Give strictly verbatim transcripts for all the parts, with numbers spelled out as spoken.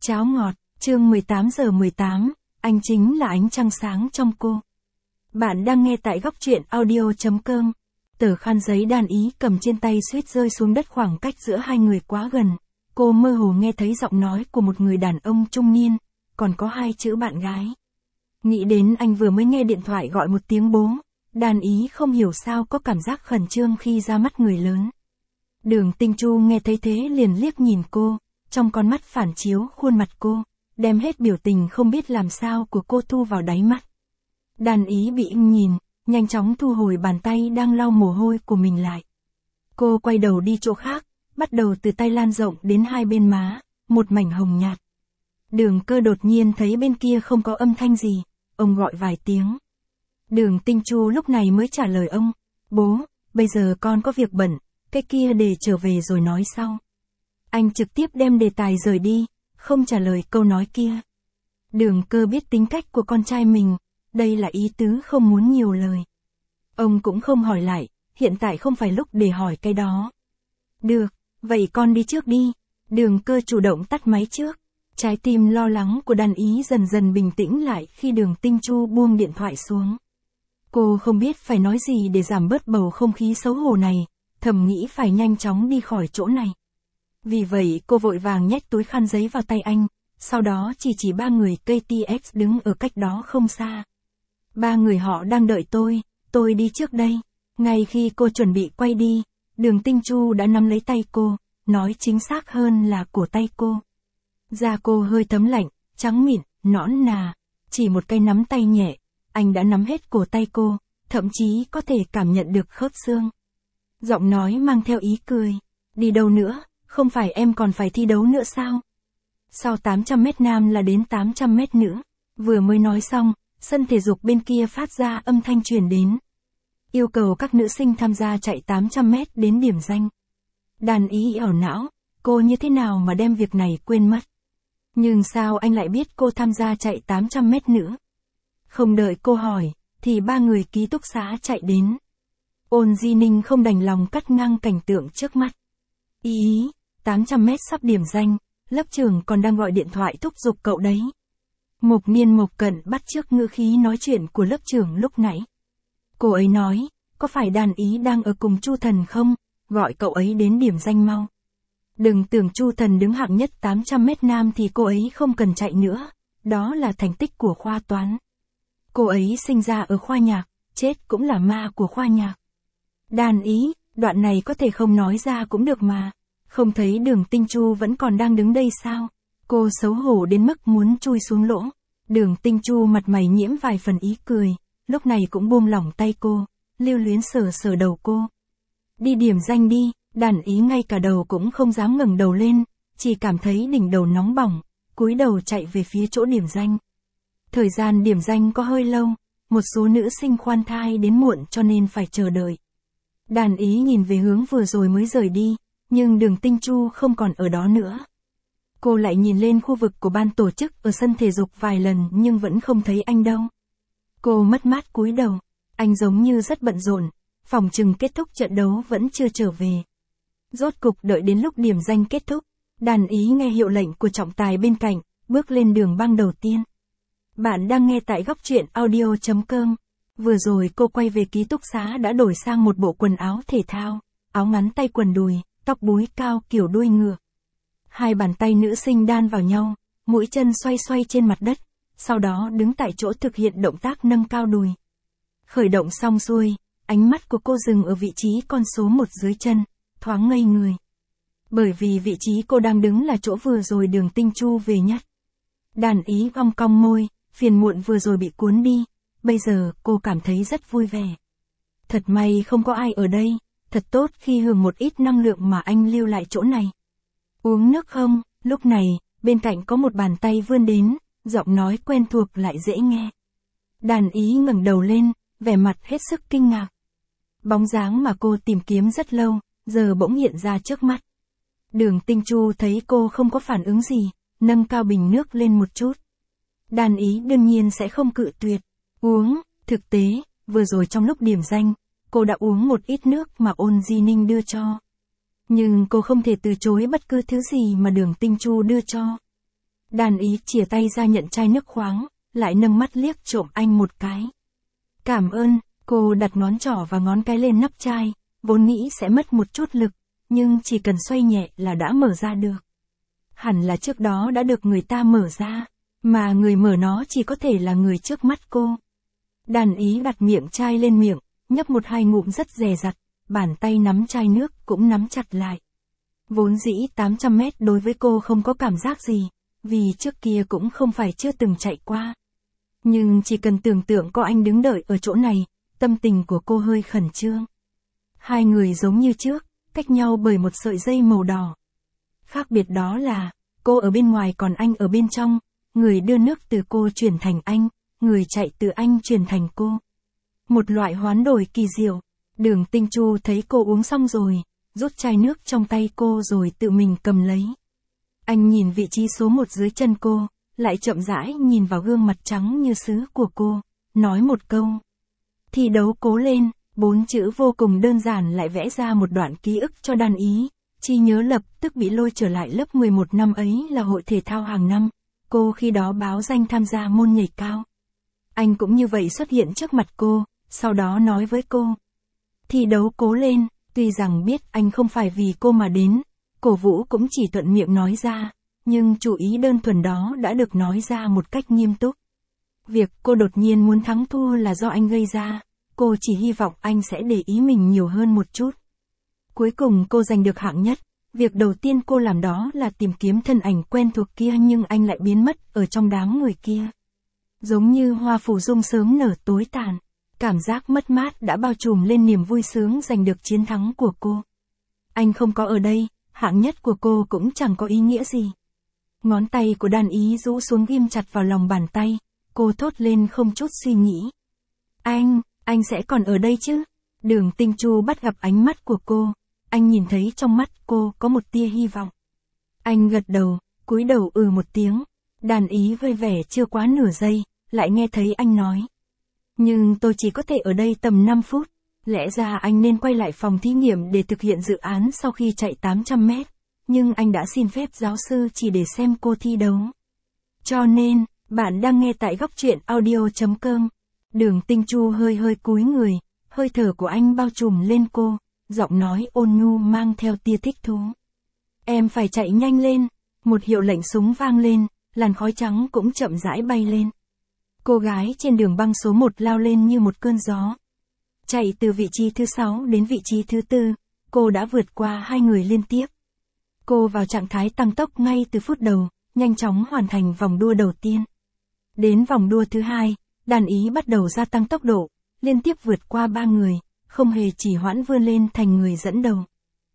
Cháo ngọt, chương mười tám giờ mười tám, anh chính là ánh trăng sáng trong cô. Bạn đang nghe tại góc truyện audio chấm com. Tờ khăn giấy đàn ý cầm trên tay suýt rơi xuống đất, khoảng cách giữa hai người quá gần. Cô mơ hồ nghe thấy giọng nói của một người đàn ông trung niên, còn có hai chữ bạn gái. Nghĩ đến anh vừa mới nghe điện thoại gọi một tiếng bố, đàn ý không hiểu sao có cảm giác khẩn trương khi ra mắt người lớn. Đường Tinh Chu nghe thấy thế liền liếc nhìn cô, trong con mắt phản chiếu khuôn mặt cô, đem hết biểu tình không biết làm sao của cô thu vào đáy mắt. Đàn ý bị ưng nhìn, nhanh chóng thu hồi bàn tay đang lau mồ hôi của mình lại. Cô quay đầu đi chỗ khác, bắt đầu từ tay lan rộng đến hai bên má, một mảnh hồng nhạt. Đường Cơ đột nhiên thấy bên kia không có âm thanh gì, ông gọi vài tiếng. Đường Tinh Chu lúc này mới trả lời ông, bố, bây giờ con có việc bận, cái kia để trở về rồi nói sau. Anh trực tiếp đem đề tài rời đi, không trả lời câu nói kia. Đường Cơ biết tính cách của con trai mình, đây là ý tứ không muốn nhiều lời. Ông cũng không hỏi lại, hiện tại không phải lúc để hỏi cái đó. Được, vậy con đi trước đi. Đường Cơ chủ động tắt máy trước. Trái tim lo lắng của đàn ý dần dần bình tĩnh lại khi Đường Tinh Chu buông điện thoại xuống. Cô không biết phải nói gì để giảm bớt bầu không khí xấu hổ này, thầm nghĩ phải nhanh chóng đi khỏi chỗ này. Vì vậy cô vội vàng nhét túi khăn giấy vào tay anh, sau đó chỉ chỉ ba người ca tê ích đứng ở cách đó không xa. Ba người họ đang đợi tôi, tôi đi trước đây. Ngay khi cô chuẩn bị quay đi, Đường Tinh Chu đã nắm lấy tay cô, nói chính xác hơn là cổ tay cô. Da cô hơi thấm lạnh, trắng mịn, nõn nà, chỉ một cái nắm tay nhẹ, anh đã nắm hết cổ tay cô, thậm chí có thể cảm nhận được khớp xương. Giọng nói mang theo ý cười, đi đâu nữa, không phải em còn phải thi đấu nữa sao? Sau tám trăm mét nam là đến tám trăm mét nữa. Vừa mới nói xong, sân thể dục bên kia phát ra âm thanh truyền đến. Yêu cầu các nữ sinh tham gia chạy tám trăm mét đến điểm danh. Đàn ý ảo não, cô như thế nào mà đem việc này quên mất. Nhưng sao anh lại biết cô tham gia chạy tám trăm mét nữa? Không đợi cô hỏi, thì ba người ký túc xá chạy đến. Ôn Di Ninh không đành lòng cắt ngang cảnh tượng trước mắt. Ý ý, tám trăm mét sắp điểm danh, lớp trưởng còn đang gọi điện thoại thúc giục cậu đấy. Mộc Niên Mộc Cận bắt chước ngữ khí nói chuyện của lớp trưởng lúc nãy. Cô ấy nói, có phải đàn ý đang ở cùng Chu Thần không, gọi cậu ấy đến điểm danh mau. Đừng tưởng Chu Thần đứng hạng nhất tám trăm mét nam thì cô ấy không cần chạy nữa, đó là thành tích của khoa toán. Cô ấy sinh ra ở khoa nhạc, chết cũng là ma của khoa nhạc. Đàn ý, đoạn này có thể không nói ra cũng được mà. Không thấy Đường Tinh Chu vẫn còn đang đứng đây sao? Cô xấu hổ đến mức muốn chui xuống lỗ. Đường Tinh Chu mặt mày nhiễm vài phần ý cười, lúc này cũng buông lỏng tay cô, lưu luyến sờ sờ đầu cô. Đi điểm danh đi, đàn ý ngay cả đầu cũng không dám ngẩng đầu lên, chỉ cảm thấy đỉnh đầu nóng bỏng, cúi đầu chạy về phía chỗ điểm danh. Thời gian điểm danh có hơi lâu, một số nữ sinh khoan thai đến muộn cho nên phải chờ đợi. Đàn ý nhìn về hướng vừa rồi mới rời đi, nhưng Đường Tinh Chu không còn ở đó nữa. Cô lại nhìn lên khu vực của ban tổ chức ở sân thể dục vài lần nhưng vẫn không thấy anh đâu. Cô mất mát cúi đầu, anh giống như rất bận rộn, phỏng chừng kết thúc trận đấu vẫn chưa trở về. Rốt cục đợi đến lúc điểm danh kết thúc, đàn ý nghe hiệu lệnh của trọng tài bên cạnh, bước lên đường băng đầu tiên. Bạn đang nghe tại góc truyện audio chấm com. Vừa rồi cô quay về ký túc xá đã đổi sang một bộ quần áo thể thao, áo ngắn tay quần đùi, tóc búi cao kiểu đuôi ngựa. Hai bàn tay nữ sinh đan vào nhau, mũi chân xoay xoay trên mặt đất, sau đó đứng tại chỗ thực hiện động tác nâng cao đùi. Khởi động xong xuôi, ánh mắt của cô dừng ở vị trí con số một dưới chân, thoáng ngây người. Bởi vì vị trí cô đang đứng là chỗ vừa rồi Đường Tinh Chu về nhất. Đàn ý cong cong môi, phiền muộn vừa rồi bị cuốn đi, bây giờ cô cảm thấy rất vui vẻ. Thật may không có ai ở đây, thật tốt khi hưởng một ít năng lượng mà anh lưu lại chỗ này. Uống nước không? Lúc này, bên cạnh có một bàn tay vươn đến, giọng nói quen thuộc lại dễ nghe. Đàn ý ngẩng đầu lên, vẻ mặt hết sức kinh ngạc. Bóng dáng mà cô tìm kiếm rất lâu, giờ bỗng hiện ra trước mắt. Đường Tinh Chu thấy cô không có phản ứng gì, nâng cao bình nước lên một chút. Đàn ý đương nhiên sẽ không cự tuyệt. Uống, thực tế, vừa rồi trong lúc điểm danh, cô đã uống một ít nước mà Ôn Di Ninh đưa cho. Nhưng cô không thể từ chối bất cứ thứ gì mà Đường Tinh Chu đưa cho. Đàn ý chìa tay ra nhận chai nước khoáng, lại nâng mắt liếc trộm anh một cái. Cảm ơn, cô đặt ngón trỏ và ngón cái lên nắp chai, vốn nghĩ sẽ mất một chút lực, nhưng chỉ cần xoay nhẹ là đã mở ra được. Hẳn là trước đó đã được người ta mở ra, mà người mở nó chỉ có thể là người trước mắt cô. Đàn ý đặt miệng chai lên miệng, nhấp một hai ngụm rất dè dặt, bàn tay nắm chai nước cũng nắm chặt lại. Vốn dĩ tám trăm mét đối với cô không có cảm giác gì, vì trước kia cũng không phải chưa từng chạy qua. Nhưng chỉ cần tưởng tượng có anh đứng đợi ở chỗ này, tâm tình của cô hơi khẩn trương. Hai người giống như trước, cách nhau bởi một sợi dây màu đỏ. Khác biệt đó là, cô ở bên ngoài còn anh ở bên trong, người đưa nước từ cô chuyển thành anh, người chạy từ anh chuyển thành cô. Một loại hoán đổi kỳ diệu. Đường Tinh Chu thấy cô uống xong rồi, rút chai nước trong tay cô rồi tự mình cầm lấy. Anh nhìn vị trí số một dưới chân cô, lại chậm rãi nhìn vào gương mặt trắng như sứ của cô, nói một câu. Thi đấu cố lên, bốn chữ vô cùng đơn giản lại vẽ ra một đoạn ký ức cho đàn ý. Chi nhớ lập tức bị lôi trở lại lớp mười một năm ấy là hội thể thao hàng năm, cô khi đó báo danh tham gia môn nhảy cao. Anh cũng như vậy xuất hiện trước mặt cô, sau đó nói với cô. Thi đấu cố lên, tuy rằng biết anh không phải vì cô mà đến, cổ vũ cũng chỉ thuận miệng nói ra, nhưng chủ ý đơn thuần đó đã được nói ra một cách nghiêm túc. Việc cô đột nhiên muốn thắng thua là do anh gây ra, cô chỉ hy vọng anh sẽ để ý mình nhiều hơn một chút. Cuối cùng cô giành được hạng nhất, việc đầu tiên cô làm đó là tìm kiếm thân ảnh quen thuộc kia nhưng anh lại biến mất ở trong đám người kia. Giống như hoa phủ dung sớm nở tối tàn, cảm giác mất mát đã bao trùm lên niềm vui sướng giành được chiến thắng của cô. Anh không có ở đây, hạng nhất của cô cũng chẳng có ý nghĩa gì. Ngón tay của đàn ý rũ xuống ghim chặt vào lòng bàn tay, cô thốt lên không chút suy nghĩ. Anh, anh sẽ còn ở đây chứ? Đường Tinh Chu bắt gặp ánh mắt của cô, anh nhìn thấy trong mắt cô có một tia hy vọng. Anh gật đầu, cúi đầu ừ một tiếng, đàn ý vơi vẻ chưa quá nửa giây, lại nghe thấy anh nói. Nhưng tôi chỉ có thể ở đây tầm năm phút, lẽ ra anh nên quay lại phòng thí nghiệm để thực hiện dự án sau khi chạy tám trăm mét, nhưng anh đã xin phép giáo sư chỉ để xem cô thi đấu. Cho nên, bạn đang nghe tại góc truyện audio chấm com. Đường Tinh Chu hơi hơi cúi người, hơi thở của anh bao trùm lên cô, giọng nói ôn nhu mang theo tia thích thú. Em phải chạy nhanh lên, một hiệu lệnh súng vang lên, làn khói trắng cũng chậm rãi bay lên. Cô gái trên đường băng số một lao lên như một cơn gió. Chạy từ vị trí thứ sáu đến vị trí thứ tư, cô đã vượt qua hai người liên tiếp. Cô vào trạng thái tăng tốc ngay từ phút đầu, nhanh chóng hoàn thành vòng đua đầu tiên. Đến vòng đua thứ hai, đàn ý bắt đầu gia tăng tốc độ, liên tiếp vượt qua ba người, không hề chỉ hoãn vươn lên thành người dẫn đầu.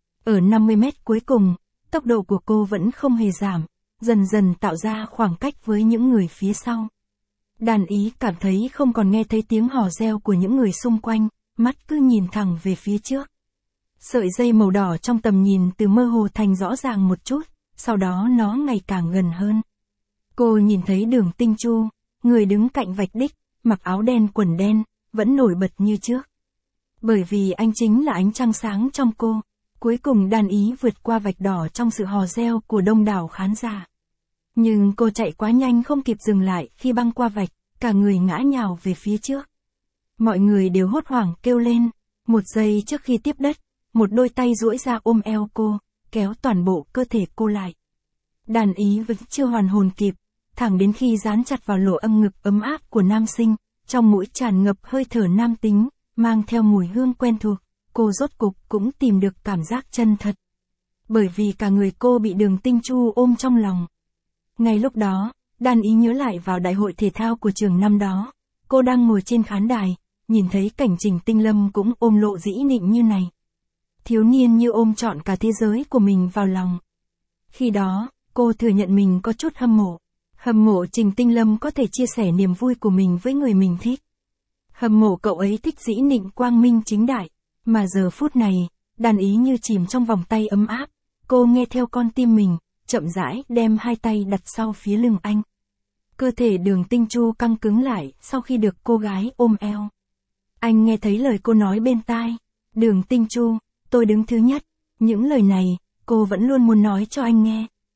Ở năm mươi mét cuối cùng, tốc độ của cô vẫn không hề giảm, dần dần tạo ra khoảng cách với những người phía sau. Đàn ý cảm thấy không còn nghe thấy tiếng hò reo của những người xung quanh, mắt cứ nhìn thẳng về phía trước. Sợi dây màu đỏ trong tầm nhìn từ mơ hồ thành rõ ràng một chút, sau đó nó ngày càng gần hơn. Cô nhìn thấy Đường Tinh Chu, người đứng cạnh vạch đích, mặc áo đen quần đen, vẫn nổi bật như trước. Bởi vì anh chính là ánh trăng sáng trong cô, cuối cùng đàn ý vượt qua vạch đỏ trong sự hò reo của đông đảo khán giả. Nhưng cô chạy quá nhanh không kịp dừng lại khi băng qua vạch, cả người ngã nhào về phía trước. Mọi người đều hốt hoảng kêu lên, một giây trước khi tiếp đất, một đôi tay duỗi ra ôm eo cô, kéo toàn bộ cơ thể cô lại. Đàn ý vẫn chưa hoàn hồn kịp, thẳng đến khi dán chặt vào lỗ âm ngực ấm áp của nam sinh, trong mũi tràn ngập hơi thở nam tính, mang theo mùi hương quen thuộc, cô rốt cục cũng tìm được cảm giác chân thật. Bởi vì cả người cô bị Đường Tinh Chu ôm trong lòng. Ngay lúc đó, đàn ý nhớ lại vào đại hội thể thao của trường năm đó, cô đang ngồi trên khán đài, nhìn thấy cảnh Trình Tinh Lâm cũng ôm Lộ Dĩ Nịnh như này. Thiếu niên như ôm trọn cả thế giới của mình vào lòng. Khi đó, cô thừa nhận mình có chút hâm mộ. Hâm mộ Trình Tinh Lâm có thể chia sẻ niềm vui của mình với người mình thích. Hâm mộ cậu ấy thích Dĩ Nịnh quang minh chính đại, mà giờ phút này, đàn ý như chìm trong vòng tay ấm áp, cô nghe theo con tim mình, chậm rãi đem hai tay đặt sau phía lưng anh. Cơ thể Đường Tinh Chu căng cứng lại sau khi được cô gái ôm eo. Anh nghe thấy lời cô nói bên tai, Đường Tinh Chu, tôi đứng thứ nhất, những lời này, cô vẫn luôn muốn nói cho anh nghe.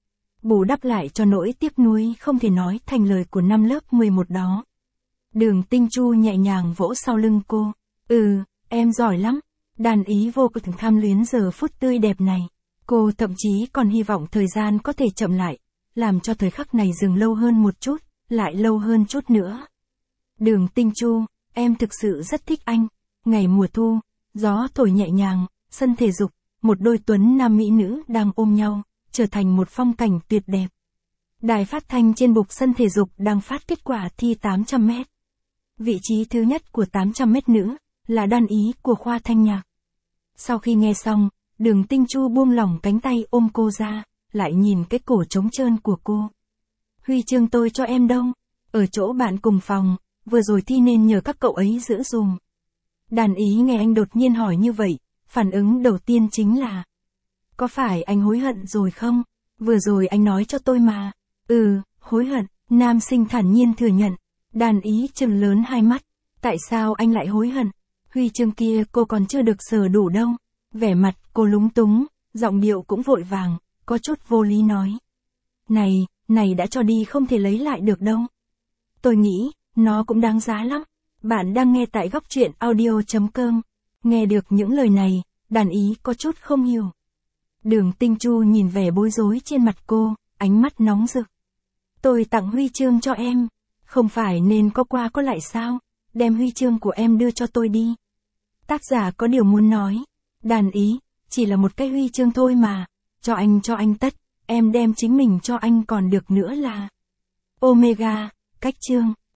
bù đắp lại cho nỗi tiếc nuối không thể nói thành lời của năm lớp mười một đó. Đường Tinh Chu nhẹ nhàng vỗ sau lưng cô. Ừ, em giỏi lắm. Đàn ý vô cùng tham luyến giờ phút tươi đẹp này. Cô thậm chí còn hy vọng thời gian có thể chậm lại, làm cho thời khắc này dừng lâu hơn một chút, lại lâu hơn chút nữa. Đường Tinh Chu, em thực sự rất thích anh. Ngày mùa thu, gió thổi nhẹ nhàng, sân thể dục, một đôi tuấn nam mỹ nữ đang ôm nhau, trở thành một phong cảnh tuyệt đẹp. Đài phát thanh trên bục sân thể dục đang phát kết quả thi tám trăm mét. Vị trí thứ nhất của tám trăm mét nữ, là đàn ý của khoa thanh nhạc. Sau khi nghe xong, Đường Tinh Chu buông lỏng cánh tay ôm cô ra, lại nhìn cái cổ trống trơn của cô. Huy chương tôi cho em đâu? Ở chỗ bạn cùng phòng, vừa rồi thi nên nhờ các cậu ấy giữ dùm. Đàn ý nghe anh đột nhiên hỏi như vậy, phản ứng đầu tiên chính là: có phải anh hối hận rồi không? Vừa rồi anh nói cho tôi mà. Ừ, hối hận, nam sinh thản nhiên thừa nhận. Đàn ý trừng lớn hai mắt. Tại sao anh lại hối hận? Huy chương kia cô còn chưa được sờ đủ đâu. Vẻ mặt cô lúng túng, giọng điệu cũng vội vàng, có chút vô lý nói. Này, này đã cho đi không thể lấy lại được đâu. Tôi nghĩ, nó cũng đáng giá lắm. Bạn đang nghe tại góc truyện audio chấm com. Nghe được những lời này, đàn ý có chút không hiểu. Đường Tinh Chu nhìn vẻ bối rối trên mặt cô, ánh mắt nóng rực. Tôi tặng huy chương cho em, không phải nên có qua có lại sao? Đem huy chương của em đưa cho tôi đi. Tác giả có điều muốn nói. Đàn ý, chỉ là một cái huy chương thôi mà. Cho anh cho anh tất, em đem chính mình cho anh còn được nữa là. Omega, cách chương.